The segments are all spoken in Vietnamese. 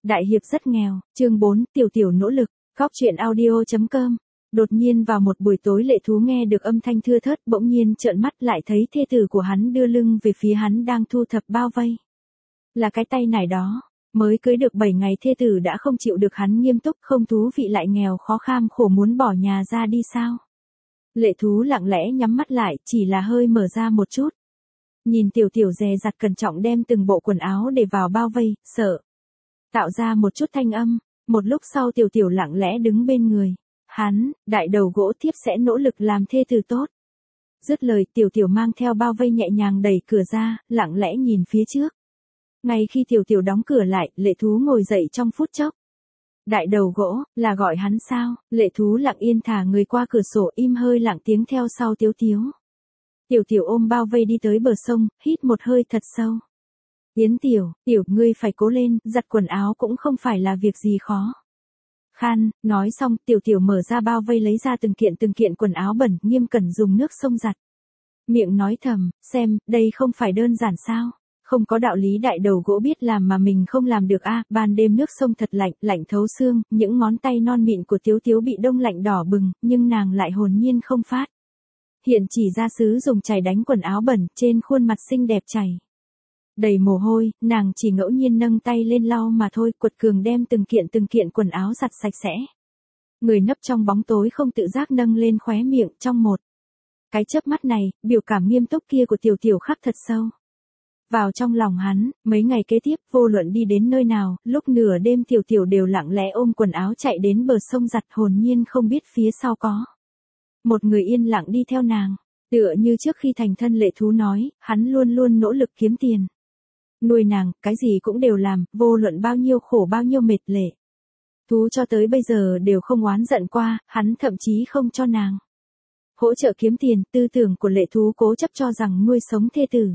Đại hiệp rất nghèo, chương 4, tiểu tiểu nỗ lực, góc truyện audio.com. Đột nhiên vào một buổi tối Lệ Thú nghe được âm thanh thưa thớt, bỗng nhiên trợn mắt lại thấy thê tử của hắn đưa lưng về phía hắn đang thu thập bao vây. Là cái tay này đó, mới cưới được 7 ngày thê tử đã không chịu được hắn nghiêm túc, không thú vị lại nghèo khó kham khổ muốn bỏ nhà ra đi sao. Lệ Thú lặng lẽ nhắm mắt lại, chỉ là hơi mở ra một chút. Nhìn tiểu tiểu dè dặt cẩn trọng đem từng bộ quần áo để vào bao vây, sợ tạo ra một chút thanh âm. Một lúc sau tiểu tiểu lặng lẽ đứng bên người hắn, đại đầu gỗ thiếp sẽ nỗ lực làm thê tử tốt. Dứt lời tiểu tiểu mang theo bao vây nhẹ nhàng đẩy cửa ra, lặng lẽ nhìn phía trước. Ngay khi tiểu tiểu đóng cửa lại, Lệ Thú ngồi dậy trong phút chốc. Đại đầu gỗ, là gọi hắn sao? Lệ Thú lặng yên thả người qua cửa sổ, im hơi lặng tiếng theo sau Tiếu Tiếu. Tiểu tiểu ôm bao vây đi tới bờ sông, hít một hơi thật sâu. Yến tiểu, ngươi phải cố lên, giặt quần áo cũng không phải là việc gì khó. Khan, nói xong, tiểu tiểu mở ra bao vây lấy ra từng kiện quần áo bẩn, nghiêm cẩn dùng nước sông giặt. Miệng nói thầm, xem, đây không phải đơn giản sao? Không có đạo lý đại đầu gỗ biết làm mà mình không làm được a. Ban đêm nước sông thật lạnh, lạnh thấu xương, những ngón tay non mịn của Tiếu Tiếu bị đông lạnh đỏ bừng, nhưng nàng lại hồn nhiên không phát. Hiện chỉ ra sứ dùng chày đánh quần áo bẩn, trên khuôn mặt xinh đẹp chảy đầy mồ hôi, nàng chỉ ngẫu nhiên nâng tay lên lau mà thôi, quật cường đem từng kiện quần áo giặt sạch sẽ. Người nấp trong bóng tối không tự giác nâng lên khóe miệng, trong một cái chớp mắt này, biểu cảm nghiêm túc kia của tiểu tiểu khắc thật sâu vào trong lòng hắn. Mấy ngày kế tiếp, vô luận đi đến nơi nào, lúc nửa đêm tiểu tiểu đều lặng lẽ ôm quần áo chạy đến bờ sông giặt, hồn nhiên không biết phía sau có một người yên lặng đi theo nàng. Tựa như trước khi thành thân Lệ Thú nói, hắn luôn luôn nỗ lực kiếm tiền. Nuôi nàng, cái gì cũng đều làm, vô luận bao nhiêu khổ bao nhiêu mệt. Lệ Thú cho tới bây giờ đều không oán giận qua, hắn thậm chí không cho nàng hỗ trợ kiếm tiền. Tư tưởng của Lệ Thú cố chấp cho rằng nuôi sống thê tử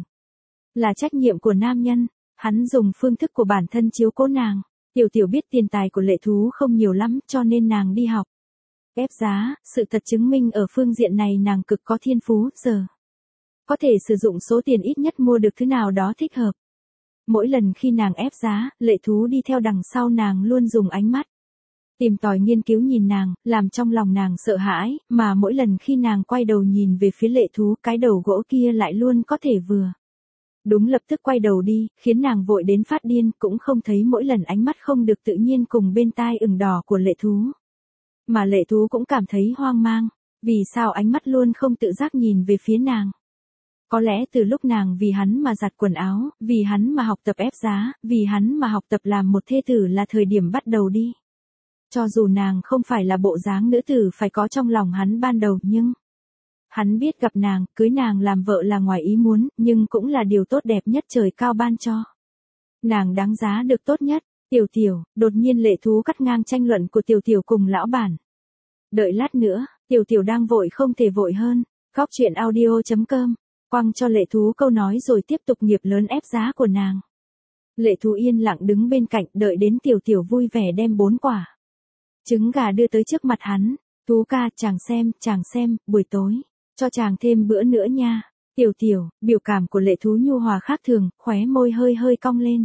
là trách nhiệm của nam nhân, hắn dùng phương thức của bản thân chiếu cố nàng. Tiểu tiểu biết tiền tài của Lệ Thú không nhiều lắm, cho nên nàng đi học ép giá, sự thật chứng minh ở phương diện này nàng cực có thiên phú, giờ có thể sử dụng số tiền ít nhất mua được thứ nào đó thích hợp. Mỗi lần khi nàng ép giá, Lệ Thú đi theo đằng sau nàng luôn dùng ánh mắt tìm tòi nghiên cứu nhìn nàng, làm trong lòng nàng sợ hãi, mà mỗi lần khi nàng quay đầu nhìn về phía Lệ Thú, cái đầu gỗ kia lại luôn có thể vừa đúng lập tức quay đầu đi, khiến nàng vội đến phát điên, cũng không thấy mỗi lần ánh mắt không được tự nhiên cùng bên tai ửng đỏ của Lệ Thú. Mà Lệ Thú cũng cảm thấy hoang mang, vì sao ánh mắt luôn không tự giác nhìn về phía nàng. Có lẽ từ lúc nàng vì hắn mà giặt quần áo, vì hắn mà học tập ép giá, vì hắn mà học tập làm một thê tử là thời điểm bắt đầu đi. Cho dù nàng không phải là bộ dáng nữ tử phải có trong lòng hắn ban đầu, nhưng hắn biết gặp nàng, cưới nàng làm vợ là ngoài ý muốn, nhưng cũng là điều tốt đẹp nhất trời cao ban cho. Nàng đáng giá được tốt nhất. Tiểu tiểu, đột nhiên Lệ Thú cắt ngang tranh luận của tiểu tiểu cùng lão bản. Đợi lát nữa, tiểu tiểu đang vội không thể vội hơn. Góc truyện audio.com, quăng cho Lệ Thú câu nói rồi tiếp tục nghiệp lớn ép giá của nàng. Lệ Thú yên lặng đứng bên cạnh, đợi đến tiểu tiểu vui vẻ đem 4 quả trứng gà đưa tới trước mặt hắn. Thú ca, chàng xem, buổi tối cho chàng thêm bữa nữa nha. Tiểu tiểu, biểu cảm của Lệ Thú nhu hòa khác thường, khóe môi hơi cong lên.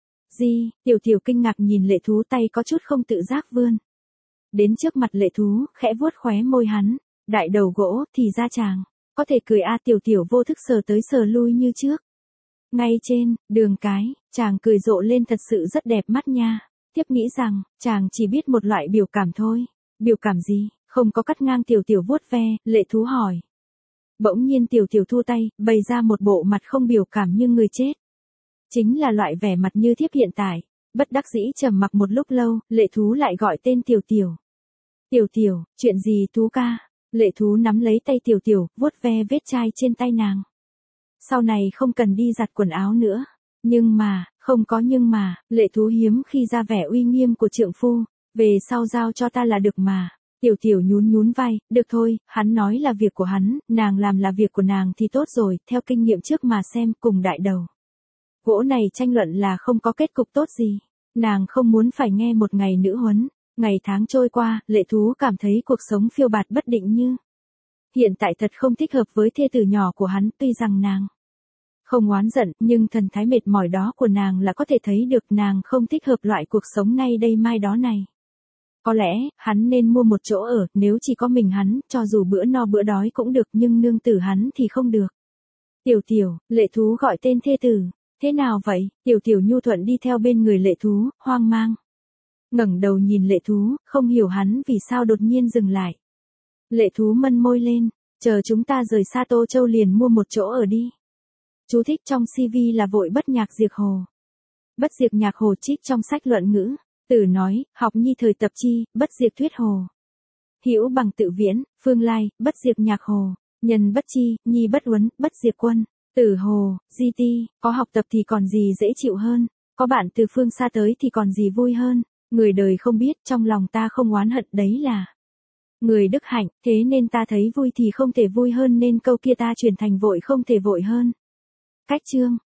Gì? Tiểu tiểu kinh ngạc nhìn Lệ Thú, tay có chút không tự giác vươn đến trước mặt Lệ Thú, khẽ vuốt khóe môi hắn. Đại đầu gỗ, thì ra chàng có thể cười a. Tiểu tiểu vô thức sờ tới sờ lui như trước. Ngay trên đường cái, chàng cười rộ lên thật sự rất đẹp mắt nha. Tiếp nghĩ rằng, chàng chỉ biết một loại biểu cảm thôi. Biểu cảm gì? Không có cắt ngang tiểu tiểu vuốt ve, Lệ Thú hỏi. Bỗng nhiên tiểu tiểu thu tay, bày ra một bộ mặt không biểu cảm như người chết. Chính là loại vẻ mặt như thiếp hiện tại. Bất đắc dĩ trầm mặc một lúc lâu, Lệ Thú lại gọi tên tiểu tiểu. Tiểu tiểu, chuyện gì Thú ca? Lệ Thú nắm lấy tay tiểu tiểu, vuốt ve vết chai trên tay nàng. Sau này không cần đi giặt quần áo nữa. Nhưng mà, không có nhưng mà, Lệ Thú hiếm khi ra vẻ uy nghiêm của trượng phu. Về sau giao cho ta là được mà. Tiểu tiểu nhún vai, được thôi, hắn nói là việc của hắn, nàng làm là việc của nàng thì tốt rồi, theo kinh nghiệm trước mà xem, cùng đại đầu gỗ này tranh luận là không có kết cục tốt gì. Nàng không muốn phải nghe một ngày nữ huấn. Ngày tháng trôi qua, Lệ Thú cảm thấy cuộc sống phiêu bạt bất định như hiện tại thật không thích hợp với thê tử nhỏ của hắn, tuy rằng nàng Không oán giận, nhưng thần thái mệt mỏi đó của nàng là có thể thấy được nàng không thích hợp loại cuộc sống nay đây mai đó này. Có lẽ, hắn nên mua một chỗ ở, nếu chỉ có mình hắn, cho dù bữa no bữa đói cũng được nhưng nương tử hắn thì không được. Tiểu Tiểu, Lệ Thú gọi tên thê tử. Thế nào vậy? Tiểu Tiểu nhu thuận đi theo bên người Lệ Thú, hoang mang. Ngẩng đầu nhìn Lệ Thú, không hiểu hắn vì sao đột nhiên dừng lại. Lệ Thú mân môi lên, chờ chúng ta rời xa Tô Châu liền mua một chỗ ở đi. Chú thích trong CV là vội bất nhạc diệt hồ. Bất diệt nhạc hồ trích trong sách luận ngữ. Tử nói, học nhi thời tập chi, bất diệt thuyết hồ. Hữu bằng tự viễn, phương lai, bất diệt nhạc hồ. Nhân bất chi, nhi bất uấn, bất diệt quân. Tử hồ, di ti, có học tập thì còn gì dễ chịu hơn. Có bạn từ phương xa tới thì còn gì vui hơn. Người đời không biết, trong lòng ta không oán hận đấy là người đức hạnh, thế nên ta thấy vui thì không thể vui hơn nên câu kia ta chuyển thành vội không thể vội hơn. Cách chương